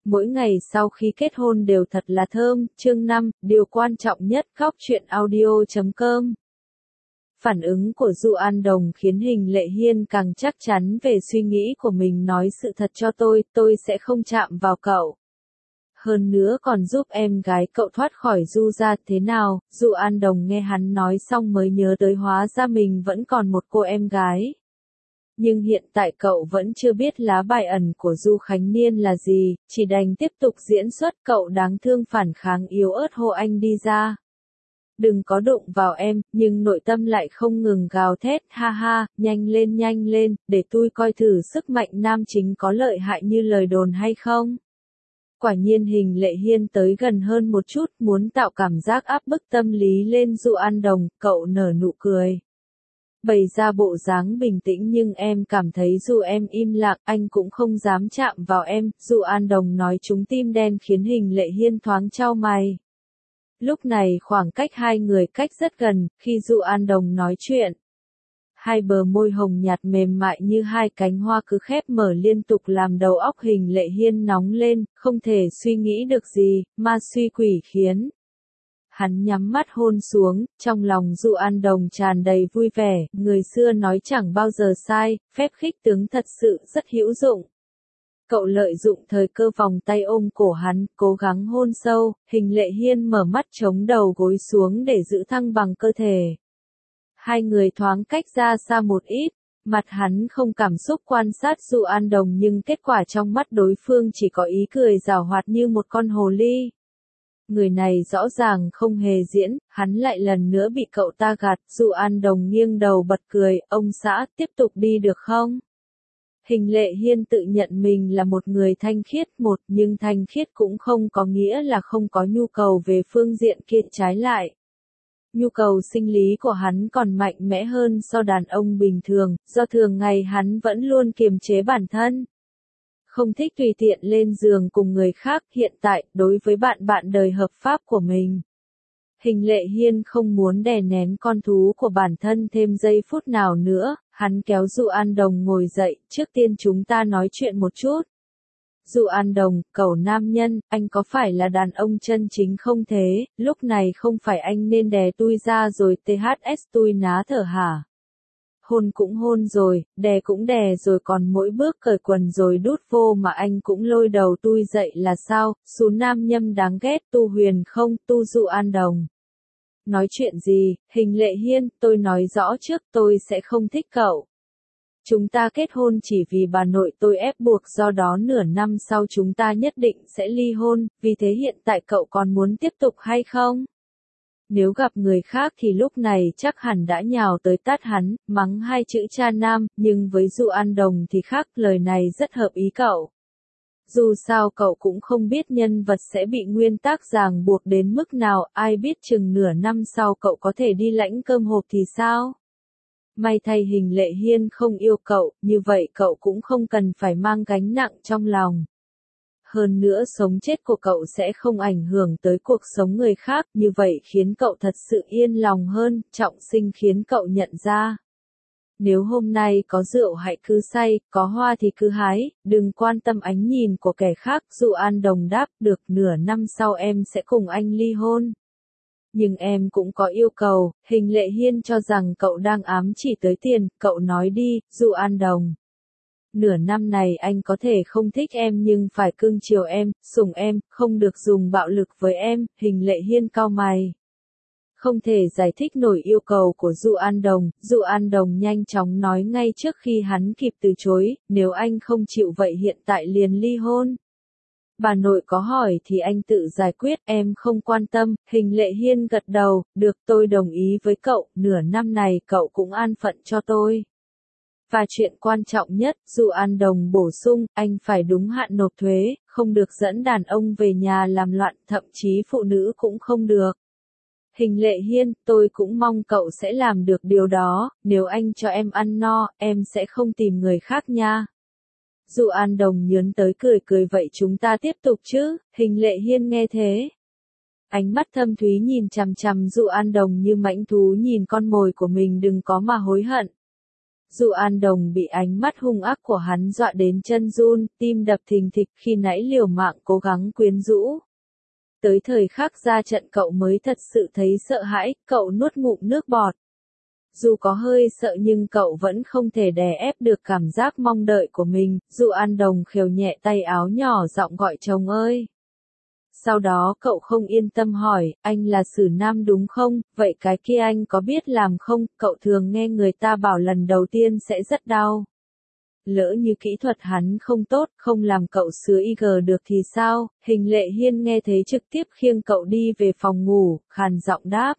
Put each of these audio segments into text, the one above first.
Mỗi ngày sau khi kết hôn đều thật là thơm. Chương 5, điều quan trọng nhất. Góc truyện audio.com. Phản ứng của Du An Đồng khiến Hình Lệ Hiên càng chắc chắn về suy nghĩ của mình. Nói sự thật cho tôi sẽ không chạm vào cậu. Hơn nữa còn giúp em gái cậu thoát khỏi Du gia. Thế nào? Du An Đồng nghe hắn nói xong mới nhớ tới hóa ra mình vẫn còn một cô em gái. Nhưng hiện tại cậu vẫn chưa biết lá bài ẩn của Du Khánh Niên là gì, chỉ đành tiếp tục diễn xuất. Cậu đáng thương phản kháng yếu ớt hô anh đi ra. Đừng có đụng vào em, nhưng nội tâm lại không ngừng gào thét, ha ha, nhanh lên, để tôi coi thử sức mạnh nam chính có lợi hại như lời đồn hay không. Quả nhiên Hình Lệ Hiên tới gần hơn một chút, muốn tạo cảm giác áp bức tâm lý lên Du An Đồng. Cậu nở nụ cười, bày ra bộ dáng bình tĩnh, nhưng em cảm thấy dù em im lặng, anh cũng không dám chạm vào em. Du An Đồng nói trúng tim đen khiến Hình Lệ Hiên thoáng chau mày. Lúc này khoảng cách hai người cách rất gần, khi Du An Đồng nói chuyện, hai bờ môi hồng nhạt mềm mại như hai cánh hoa cứ khép mở liên tục làm đầu óc Hình Lệ Hiên nóng lên, không thể suy nghĩ được gì, ma suy quỷ khiến. Hắn nhắm mắt hôn xuống, trong lòng Du An Đồng tràn đầy vui vẻ, người xưa nói chẳng bao giờ sai, phép khích tướng thật sự rất hữu dụng. Cậu lợi dụng thời cơ vòng tay ôm cổ hắn, cố gắng hôn sâu. Hình Lệ Hiên mở mắt chống đầu gối xuống để giữ thăng bằng cơ thể. Hai người thoáng cách ra xa một ít, mặt hắn không cảm xúc quan sát Du An Đồng, nhưng kết quả trong mắt đối phương chỉ có ý cười giảo hoạt như một con hồ ly. Người này rõ ràng không hề diễn, hắn lại lần nữa bị cậu ta gạt. Du An Đồng nghiêng đầu bật cười, ông xã, tiếp tục đi được không? Hình Lệ Hiên tự nhận mình là một người thanh khiết nhưng thanh khiết cũng không có nghĩa là không có nhu cầu về phương diện kia, trái lại. Nhu cầu sinh lý của hắn còn mạnh mẽ hơn so đàn ông bình thường, do thường ngày hắn vẫn luôn kiềm chế bản thân. Không thích tùy tiện lên giường cùng người khác. Hiện tại, đối với bạn đời hợp pháp của mình, Hình Lệ Hiên không muốn đè nén con thú của bản thân thêm giây phút nào nữa. Hắn kéo Du An Đồng ngồi dậy, trước tiên chúng ta nói chuyện một chút. Du An Đồng, cậu nam nhân, anh có phải là đàn ông chân chính không thế? Lúc này không phải anh nên đè tôi ra rồi THS tôi ná thở hả? Hôn cũng hôn rồi, đè cũng đè rồi, còn mỗi bước cởi quần rồi đút vô mà anh cũng lôi đầu tôi dậy là sao? Số nam nhâm đáng ghét. Tu Huyền không, tu Du An Đồng. Nói chuyện gì? Hình Lệ Hiên, tôi nói rõ trước, tôi sẽ không thích cậu. Chúng ta kết hôn chỉ vì bà nội tôi ép buộc, do đó nửa năm sau chúng ta nhất định sẽ ly hôn, vì thế hiện tại cậu còn muốn tiếp tục hay không? Nếu gặp người khác thì lúc này chắc hẳn đã nhào tới tát hắn, mắng hai chữ cha nam, nhưng với Du An Đồng thì khác, lời này rất hợp ý cậu. Dù sao cậu cũng không biết nhân vật sẽ bị nguyên tắc ràng buộc đến mức nào, ai biết chừng nửa năm sau cậu có thể đi lãnh cơm hộp thì sao? May thay Hình Lệ Hiên không yêu cậu, như vậy cậu cũng không cần phải mang gánh nặng trong lòng. Hơn nữa sống chết của cậu sẽ không ảnh hưởng tới cuộc sống người khác, như vậy khiến cậu thật sự yên lòng hơn. Trọng sinh khiến cậu nhận ra, nếu hôm nay có rượu hãy cứ say, có hoa thì cứ hái, đừng quan tâm ánh nhìn của kẻ khác. Du An Đồng đáp, được, nửa năm sau em sẽ cùng anh ly hôn. Nhưng em cũng có yêu cầu. Hình Lệ Hiên cho rằng cậu đang ám chỉ tới tiền, cậu nói đi, Du An Đồng. Nửa năm này anh có thể không thích em nhưng phải cưng chiều em, sủng em, không được dùng bạo lực với em. Hình Lệ Hiên cau mày, không thể giải thích nổi yêu cầu của Du An Đồng. Du An Đồng nhanh chóng nói ngay trước khi hắn kịp từ chối, nếu anh không chịu vậy hiện tại liền ly hôn. Bà nội có hỏi thì anh tự giải quyết, em không quan tâm. Hình Lệ Hiên gật đầu, được, tôi đồng ý với cậu, nửa năm này cậu cũng an phận cho tôi. Và chuyện quan trọng nhất, Du An Đồng bổ sung, anh phải đúng hạn nộp thuế, không được dẫn đàn ông về nhà làm loạn, thậm chí phụ nữ cũng không được. Hình Lệ Hiên, tôi cũng mong cậu sẽ làm được điều đó, nếu anh cho em ăn no, em sẽ không tìm người khác nha. Du An Đồng nhớn tới cười vậy chúng ta tiếp tục chứ? Hình Lệ Hiên nghe thế, ánh mắt thâm thúy nhìn chằm chằm Du An Đồng như mãnh thú nhìn con mồi của mình, đừng có mà hối hận. Dụ An Đồng bị ánh mắt hung ác của hắn dọa đến chân run, tim đập thình thịch khi nãy liều mạng cố gắng quyến rũ. Tới thời khắc ra trận cậu mới thật sự thấy sợ hãi, cậu nuốt ngụm nước bọt. Dù có hơi sợ nhưng cậu vẫn không thể đè ép được cảm giác mong đợi của mình, Dụ An Đồng khều nhẹ tay áo nhỏ giọng gọi chồng ơi. Sau đó cậu không yên tâm hỏi, anh là Sử Nam đúng không, vậy cái kia anh có biết làm không, cậu thường nghe người ta bảo lần đầu tiên sẽ rất đau. Lỡ như kỹ thuật hắn không tốt, không làm cậu sứa IG được thì sao, Hình Lệ Hiên nghe thấy trực tiếp khiêng cậu đi về phòng ngủ, khàn giọng đáp.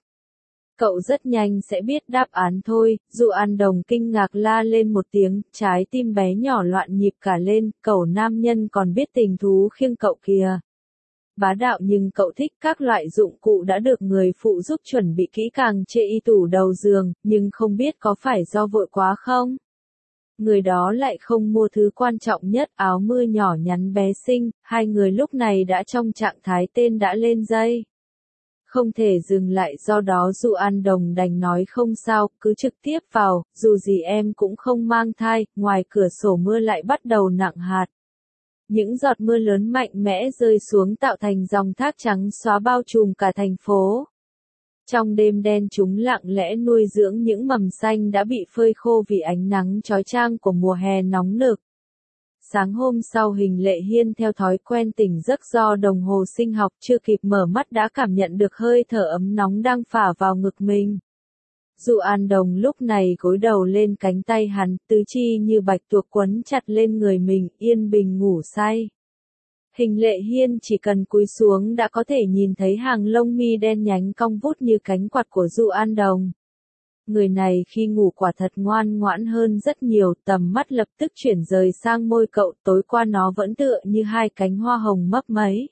Cậu rất nhanh sẽ biết đáp án thôi, Dụ An Đồng kinh ngạc la lên một tiếng, trái tim bé nhỏ loạn nhịp cả lên, cậu nam nhân còn biết tình thú khiêng cậu kìa. Bá đạo nhưng cậu thích các loại dụng cụ đã được người phụ giúp chuẩn bị kỹ càng chê y tủ đầu giường, nhưng không biết có phải do vội quá không? Người đó lại không mua thứ quan trọng nhất, áo mưa nhỏ nhắn bé xinh, hai người lúc này đã trong trạng thái tên đã lên dây. Không thể dừng lại, do đó Dụ An Đồng đành nói không sao, cứ trực tiếp vào, dù gì em cũng không mang thai, ngoài cửa sổ mưa lại bắt đầu nặng hạt. Những giọt mưa lớn mạnh mẽ rơi xuống tạo thành dòng thác trắng xóa bao trùm cả thành phố. Trong đêm đen chúng lặng lẽ nuôi dưỡng những mầm xanh đã bị phơi khô vì ánh nắng chói chang của mùa hè nóng nực. Sáng hôm sau Hình Lệ Hiên theo thói quen tỉnh giấc do đồng hồ sinh học chưa kịp mở mắt đã cảm nhận được hơi thở ấm nóng đang phả vào ngực mình. Dụ An Đồng lúc này gối đầu lên cánh tay hắn, tứ chi như bạch tuộc quấn chặt lên người mình, yên bình ngủ say. Hình Lệ Hiên chỉ cần cúi xuống đã có thể nhìn thấy hàng lông mi đen nhánh cong vút như cánh quạt của Dụ An Đồng. Người này khi ngủ quả thật ngoan ngoãn hơn rất nhiều, tầm mắt lập tức chuyển rời sang môi cậu, tối qua nó vẫn tựa như hai cánh hoa hồng mấp máy.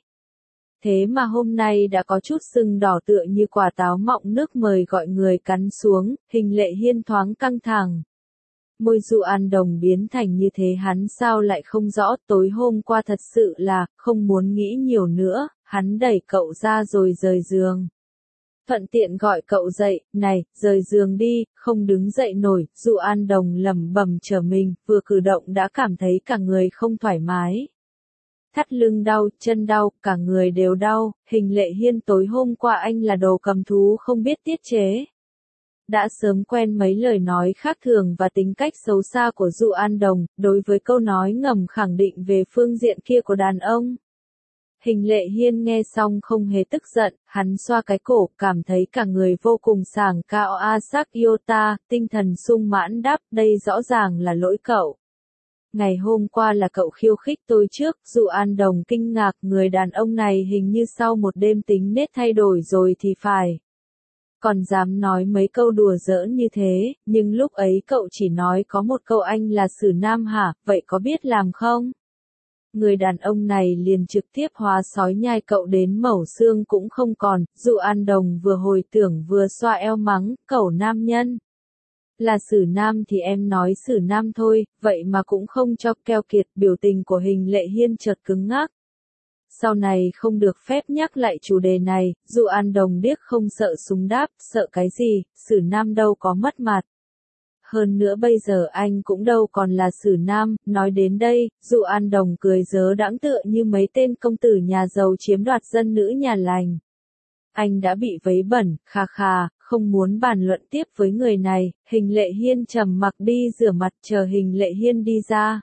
Thế mà hôm nay đã có chút sưng đỏ tựa như quả táo mọng nước mời gọi người cắn xuống, Hình Lệ Hiên thoáng căng thẳng. Môi Dụ An Đồng biến thành như thế hắn sao lại không rõ, tối hôm qua thật sự là, không muốn nghĩ nhiều nữa, hắn đẩy cậu ra rồi rời giường. Thuận tiện gọi cậu dậy, này, rời giường đi, không đứng dậy nổi, Dụ An Đồng lẩm bẩm trở mình, vừa cử động đã cảm thấy cả người không thoải mái. Thắt lưng đau, chân đau, cả người đều đau, Hình Lệ Hiên tối hôm qua anh là đồ cầm thú không biết tiết chế. Đã sớm quen mấy lời nói khác thường và tính cách xấu xa của Dụ An Đồng, đối với câu nói ngầm khẳng định về phương diện kia của đàn ông. Hình Lệ Hiên nghe xong không hề tức giận, hắn xoa cái cổ, cảm thấy cả người vô cùng sảng cao a sắc yota, tinh thần sung mãn đáp, đây rõ ràng là lỗi cậu. Ngày hôm qua là cậu khiêu khích tôi trước, Dụ An Đồng kinh ngạc, người đàn ông này hình như sau một đêm tính nết thay đổi rồi thì phải. Còn dám nói mấy câu đùa giỡn như thế, nhưng lúc ấy cậu chỉ nói có một câu anh là Sử Nam hả, vậy có biết làm không? Người đàn ông này liền trực tiếp hóa sói nhai cậu đến mẩu xương cũng không còn, Dụ An Đồng vừa hồi tưởng vừa xoa eo mắng, cẩu nam nhân. Là Sử Nam thì em nói Sử Nam thôi, vậy mà cũng không cho keo kiệt, biểu tình của Hình Lệ Hiên chợt cứng ngắc. Sau này không được phép nhắc lại chủ đề này, Dụ An Đồng điếc không sợ súng đáp, sợ cái gì, Sử Nam đâu có mất mặt. Hơn nữa bây giờ anh cũng đâu còn là Sử Nam, nói đến đây, Dụ An Đồng cười dớ đãng tựa như mấy tên công tử nhà giàu chiếm đoạt dân nữ nhà lành. Anh đã bị vấy bẩn, khà khà, không muốn bàn luận tiếp với người này, Hình Lệ Hiên trầm mặc đi rửa mặt chờ Hình Lệ Hiên đi ra.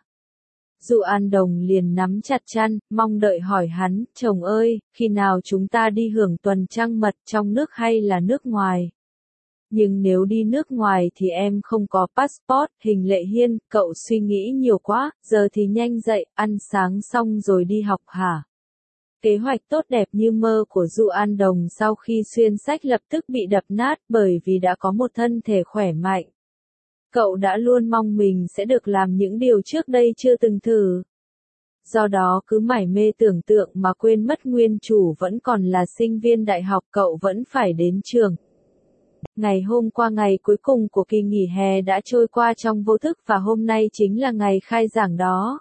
Dụ An Đồng liền nắm chặt chăn, mong đợi hỏi hắn, chồng ơi, khi nào chúng ta đi hưởng tuần trăng mật trong nước hay là nước ngoài? Nhưng nếu đi nước ngoài thì em không có passport, Hình Lệ Hiên, cậu suy nghĩ nhiều quá, giờ thì nhanh dậy, ăn sáng xong rồi đi học hả? Kế hoạch tốt đẹp như mơ của Dụ An Đồng sau khi xuyên sách lập tức bị đập nát bởi vì đã có một thân thể khỏe mạnh. Cậu đã luôn mong mình sẽ được làm những điều trước đây chưa từng thử. Do đó cứ mải mê tưởng tượng mà quên mất nguyên chủ vẫn còn là sinh viên đại học, cậu vẫn phải đến trường. Ngày hôm qua ngày cuối cùng của kỳ nghỉ hè đã trôi qua trong vô thức và hôm nay chính là ngày khai giảng đó.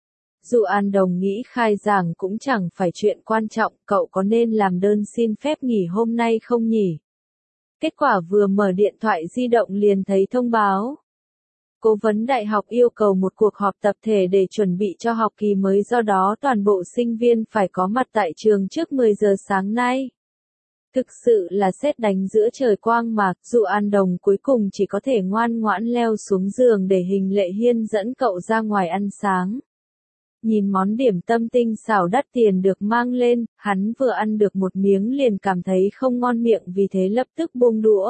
Dụ An Đồng nghĩ khai giảng cũng chẳng phải chuyện quan trọng, cậu có nên làm đơn xin phép nghỉ hôm nay không nhỉ? Kết quả vừa mở điện thoại di động liền thấy thông báo. Cố vấn đại học yêu cầu một cuộc họp tập thể để chuẩn bị cho học kỳ mới, do đó toàn bộ sinh viên phải có mặt tại trường trước 10 giờ sáng nay. Thực sự là sét đánh giữa trời quang mà, Dụ An Đồng cuối cùng chỉ có thể ngoan ngoãn leo xuống giường để Hình Lệ Hiên dẫn cậu ra ngoài ăn sáng. Nhìn món điểm tâm tinh xảo đắt tiền được mang lên, hắn vừa ăn được một miếng liền cảm thấy không ngon miệng, vì thế lập tức buông đũa.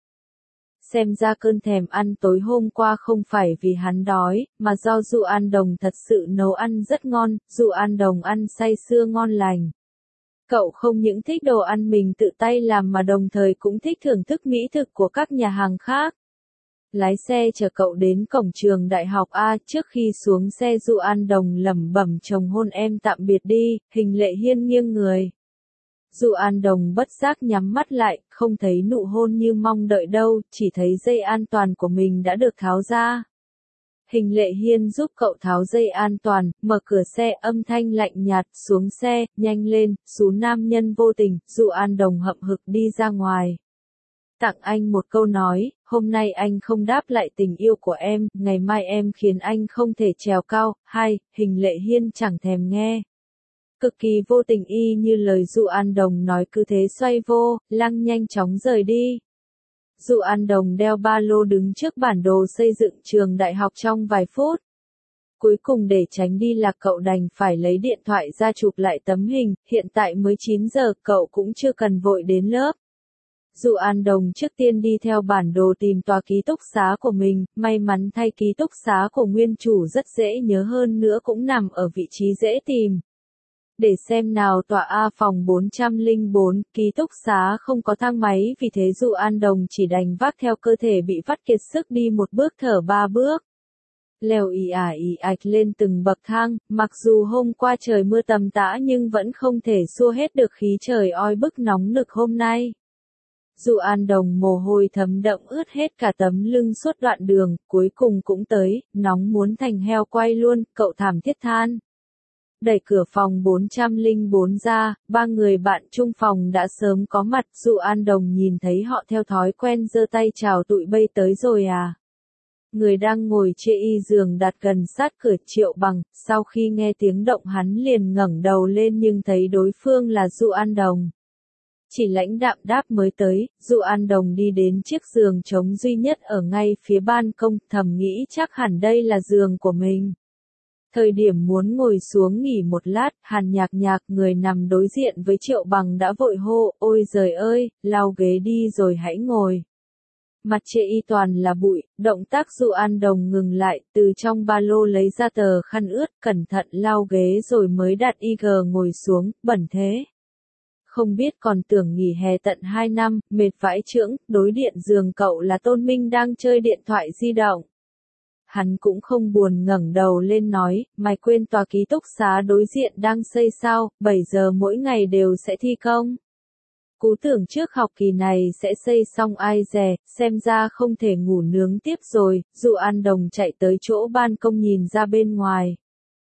Xem ra cơn thèm ăn tối hôm qua không phải vì hắn đói, mà do Dụ An Đồng thật sự nấu ăn rất ngon, Dụ An Đồng ăn say sưa ngon lành. Cậu không những thích đồ ăn mình tự tay làm mà đồng thời cũng thích thưởng thức mỹ thực của các nhà hàng khác. Lái xe chở cậu đến cổng trường đại học A, trước khi xuống xe Dụ An Đồng lẩm bẩm chồng hôn em tạm biệt đi, Hình Lệ Hiên nghiêng người. Dụ An Đồng bất giác nhắm mắt lại, không thấy nụ hôn như mong đợi đâu, chỉ thấy dây an toàn của mình đã được tháo ra. Hình Lệ Hiên giúp cậu tháo dây an toàn, mở cửa xe, âm thanh lạnh nhạt, xuống xe, nhanh lên, xú nam nhân vô tình. Dụ An Đồng hậm hực đi ra ngoài. Tặng anh một câu nói, hôm nay anh không đáp lại tình yêu của em, ngày mai em khiến anh không thể trèo cao. Hình Lệ Hiên chẳng thèm nghe. Cực kỳ vô tình y như lời Dụ An Đồng nói, cứ thế xoay vô, lăng nhanh chóng rời đi. Dụ An Đồng đeo ba lô đứng trước bản đồ xây dựng trường đại học trong vài phút. Cuối cùng để tránh đi lạc cậu đành phải lấy điện thoại ra chụp lại tấm hình, hiện tại mới 9 giờ, cậu cũng chưa cần vội đến lớp. Dụ An Đồng trước tiên đi theo bản đồ tìm tòa ký túc xá của mình, may mắn thay ký túc xá của nguyên chủ rất dễ nhớ, hơn nữa cũng nằm ở vị trí dễ tìm. Để xem nào, tòa A phòng 404, ký túc xá không có thang máy, vì thế Dụ An Đồng chỉ đành vác theo cơ thể bị vắt kiệt sức đi một bước thở ba bước. Leo ì ạch lên từng bậc thang, mặc dù hôm qua trời mưa tầm tã nhưng vẫn không thể xua hết được khí trời oi bức nóng nực hôm nay. Dụ An Đồng mồ hôi thấm đẫm ướt hết cả tấm lưng suốt đoạn đường, cuối cùng cũng tới, nóng muốn thành heo quay luôn, cậu thảm thiết than. Đẩy cửa phòng 404 ra, ba người bạn chung phòng đã sớm có mặt. Dụ An Đồng nhìn thấy họ theo thói quen giơ tay chào, tụi bay tới rồi à. Người đang ngồi chê y giường đặt gần sát cửa, Triệu Bằng, sau khi nghe tiếng động hắn liền ngẩng đầu lên nhưng thấy đối phương là Dụ An Đồng. Chỉ lãnh đạm đáp mới tới. Dụ An Đồng đi đến chiếc giường trống duy nhất ở ngay phía ban công, thầm nghĩ chắc hẳn đây là giường của mình. Thời điểm muốn ngồi xuống nghỉ một lát, Hàn Nhạc Nhạc, người nằm đối diện với Triệu Bằng, đã vội hô, ôi giời ơi, lau ghế đi rồi hãy ngồi. Mặt chê y toàn là bụi, động tác Dụ An Đồng ngừng lại, từ trong ba lô lấy ra tờ khăn ướt, cẩn thận lau ghế rồi mới đặt IG ngồi xuống, bẩn thế. Không biết còn tưởng nghỉ hè tận 2 năm, mệt vãi chưởng. Đối điện giường cậu là Tôn Minh đang chơi điện thoại di động. Hắn cũng không buồn, ngẩng đầu lên nói, mày quên tòa ký túc xá đối diện đang xây sao, 7 giờ mỗi ngày đều sẽ thi công. Cú tưởng trước học kỳ này sẽ xây xong ai dè, xem ra không thể ngủ nướng tiếp rồi. Dụ An Đồng chạy tới chỗ ban công nhìn ra bên ngoài.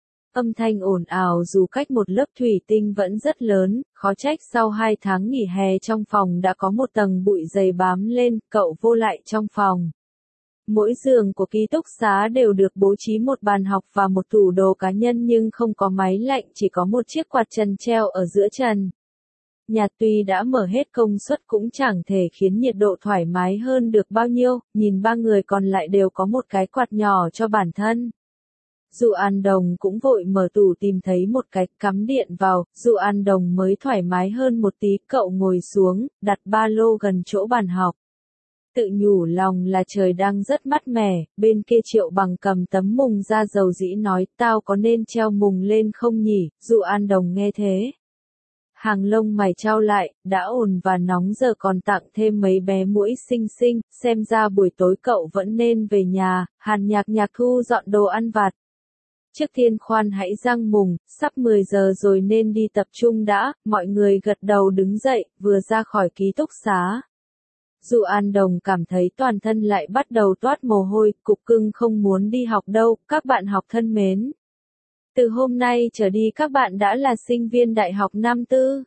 Âm thanh ồn ào dù cách một lớp thủy tinh vẫn rất lớn, khó trách sau 2 tháng nghỉ hè trong phòng đã có một tầng bụi dày bám lên. Cậu vô lại trong phòng. Mỗi giường của ký túc xá đều được bố trí một bàn học và một tủ đồ cá nhân nhưng không có máy lạnh, chỉ có một chiếc quạt trần treo ở giữa trần. Nhà tuy đã mở hết công suất cũng chẳng thể khiến nhiệt độ thoải mái hơn được bao nhiêu, nhìn ba người còn lại đều có một cái quạt nhỏ cho bản thân. Dụ An Đồng cũng vội mở tủ tìm thấy một cái, cắm điện vào. Dụ An Đồng mới thoải mái hơn một tí. Cậu ngồi xuống, đặt ba lô gần chỗ bàn học. Tự nhủ lòng là trời đang rất mát mẻ. Bên kia Triệu Bằng cầm tấm mùng ra dầu dĩ nói, tao có nên treo mùng lên không nhỉ? Dụ An Đồng nghe thế, hàng lông mày chau lại, đã ồn và nóng giờ còn tặng thêm mấy bé muỗi xinh xinh, xem ra buổi tối cậu vẫn nên về nhà. Hàn Nhạc Nhạc thu dọn đồ ăn vặt. Trước tiên khoan hãy rang mùng, sắp 10 giờ rồi nên đi tập trung đã. Mọi người gật đầu đứng dậy, vừa ra khỏi ký túc xá. Dụ An Đồng cảm thấy toàn thân lại bắt đầu toát mồ hôi, cục cưng không muốn đi học đâu. Các bạn học thân mến, từ hôm nay trở đi các bạn đã là sinh viên đại học năm tư.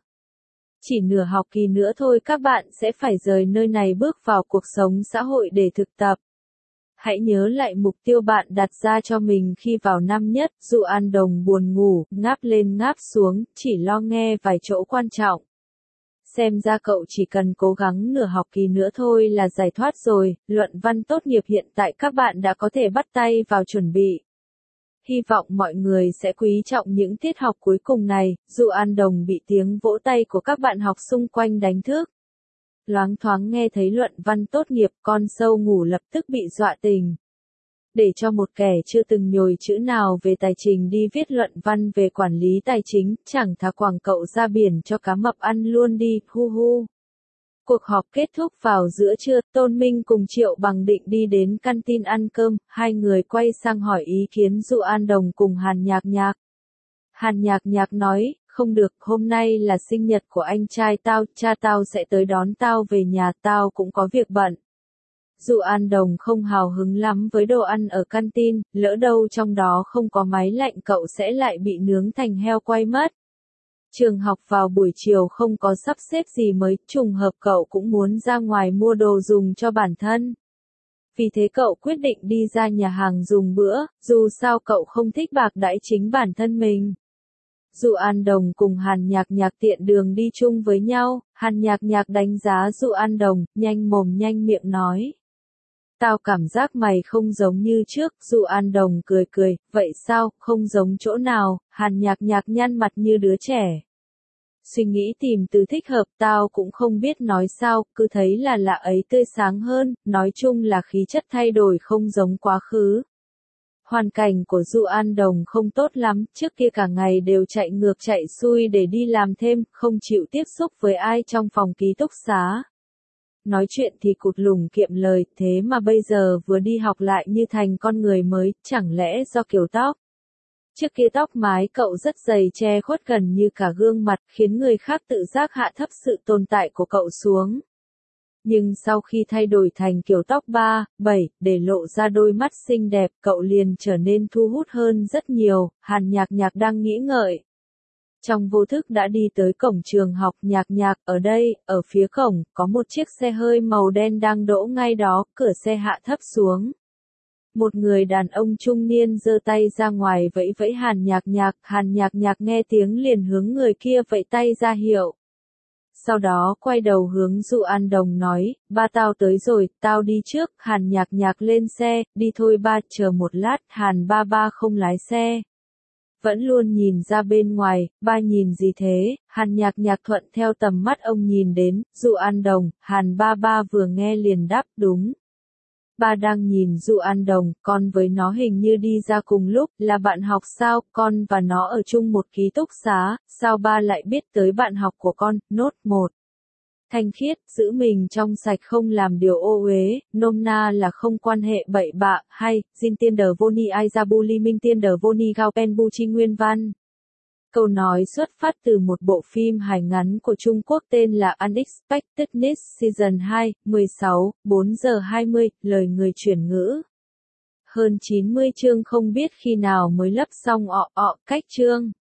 Chỉ nửa học kỳ nữa thôi các bạn sẽ phải rời nơi này bước vào cuộc sống xã hội để thực tập. Hãy nhớ lại mục tiêu bạn đặt ra cho mình khi vào năm nhất. Dụ An Đồng buồn ngủ, ngáp lên ngáp xuống, chỉ lo nghe vài chỗ quan trọng. Xem ra cậu chỉ cần cố gắng nửa học kỳ nữa thôi là giải thoát rồi. Luận văn tốt nghiệp hiện tại các bạn đã có thể bắt tay vào chuẩn bị. Hy vọng mọi người sẽ quý trọng những tiết học cuối cùng này. Dụ An Đồng bị tiếng vỗ tay của các bạn học xung quanh đánh thức. Loáng thoáng nghe thấy luận văn tốt nghiệp, con sâu ngủ lập tức bị dọa tỉnh. Để cho một kẻ chưa từng nhồi chữ nào về tài chính đi viết luận văn về quản lý tài chính, chẳng thà quẳng cậu ra biển cho cá mập ăn luôn đi, hu hu. Cuộc họp kết thúc vào giữa trưa, Tôn Minh cùng Triệu Bằng định đi đến canteen ăn cơm, hai người quay sang hỏi ý kiến Dụ An Đồng cùng Hàn Nhạc Nhạc. Hàn Nhạc Nhạc nói, không được, hôm nay là sinh nhật của anh trai tao, cha tao sẽ tới đón tao về nhà, tao cũng có việc bận. Dụ An Đồng không hào hứng lắm với đồ ăn ở canteen, lỡ đâu trong đó không có máy lạnh cậu sẽ lại bị nướng thành heo quay mất. Trường học vào buổi chiều không có sắp xếp gì mới, trùng hợp cậu cũng muốn ra ngoài mua đồ dùng cho bản thân. Vì thế cậu quyết định đi ra nhà hàng dùng bữa, dù sao cậu không thích bạc đãi chính bản thân mình. Dụ An Đồng cùng Hàn Nhạc Nhạc tiện đường đi chung với nhau, Hàn Nhạc Nhạc đánh giá Dụ An Đồng, nhanh mồm nhanh miệng nói. Tao cảm giác mày không giống như trước, Dụ An Đồng cười cười, vậy sao, không giống chỗ nào, Hàn Nhạc Nhạc nhăn mặt như đứa trẻ. Suy nghĩ tìm từ thích hợp, tao cũng không biết nói sao, cứ thấy là lạ ấy tươi sáng hơn, nói chung là khí chất thay đổi không giống quá khứ. Hoàn cảnh của Dụ An Đồng không tốt lắm, trước kia cả ngày đều chạy ngược chạy xuôi để đi làm thêm, không chịu tiếp xúc với ai trong phòng ký túc xá. Nói chuyện thì cụt lủng kiệm lời, thế mà bây giờ vừa đi học lại như thành con người mới, chẳng lẽ do kiểu tóc? Trước kia tóc mái cậu rất dày che khuất gần như cả gương mặt, khiến người khác tự giác hạ thấp sự tồn tại của cậu xuống. Nhưng sau khi thay đổi thành kiểu tóc 3, 7, để lộ ra đôi mắt xinh đẹp, cậu liền trở nên thu hút hơn rất nhiều. Hàn Nhạc Nhạc đang nghĩ ngợi. Trong vô thức đã đi tới cổng trường học. Nhạc Nhạc, ở đây, ở phía cổng, có một chiếc xe hơi màu đen đang đỗ ngay đó, cửa xe hạ thấp xuống. Một người đàn ông trung niên giơ tay ra ngoài vẫy vẫy Hàn Nhạc Nhạc nghe tiếng liền hướng người kia vẫy tay ra hiệu. Sau đó quay đầu hướng Dụ An Đồng nói, ba tao tới rồi, tao đi trước. Hàn Nhạc Nhạc lên xe, đi thôi ba, chờ một lát. Hàn ba ba không lái xe. Vẫn luôn nhìn ra bên ngoài, ba nhìn gì thế? Hàn Nhạc Nhạc thuận theo tầm mắt ông nhìn đến, Dụ An Đồng. Hàn ba ba vừa nghe liền đáp, đúng. Ba đang nhìn Dụ An Đồng, con với nó hình như đi ra cùng lúc, là bạn học sao, con và nó ở chung một ký túc xá, sao ba lại biết tới bạn học của con, nốt 1. Thanh khiết, giữ mình trong sạch không làm điều ô uế, nôm na là không quan hệ bậy bạ, hay, Jin tiên đờ vô ni ai ra bu li minh tiên đờ vô ni gao pen bu chi nguyên văn. Câu nói xuất phát từ một bộ phim hài ngắn của Trung Quốc tên là Unexpectedness Season 2, 16, 4 giờ 20, lời người chuyển ngữ. Hơn 90 chương không biết khi nào mới lấp xong cách chương.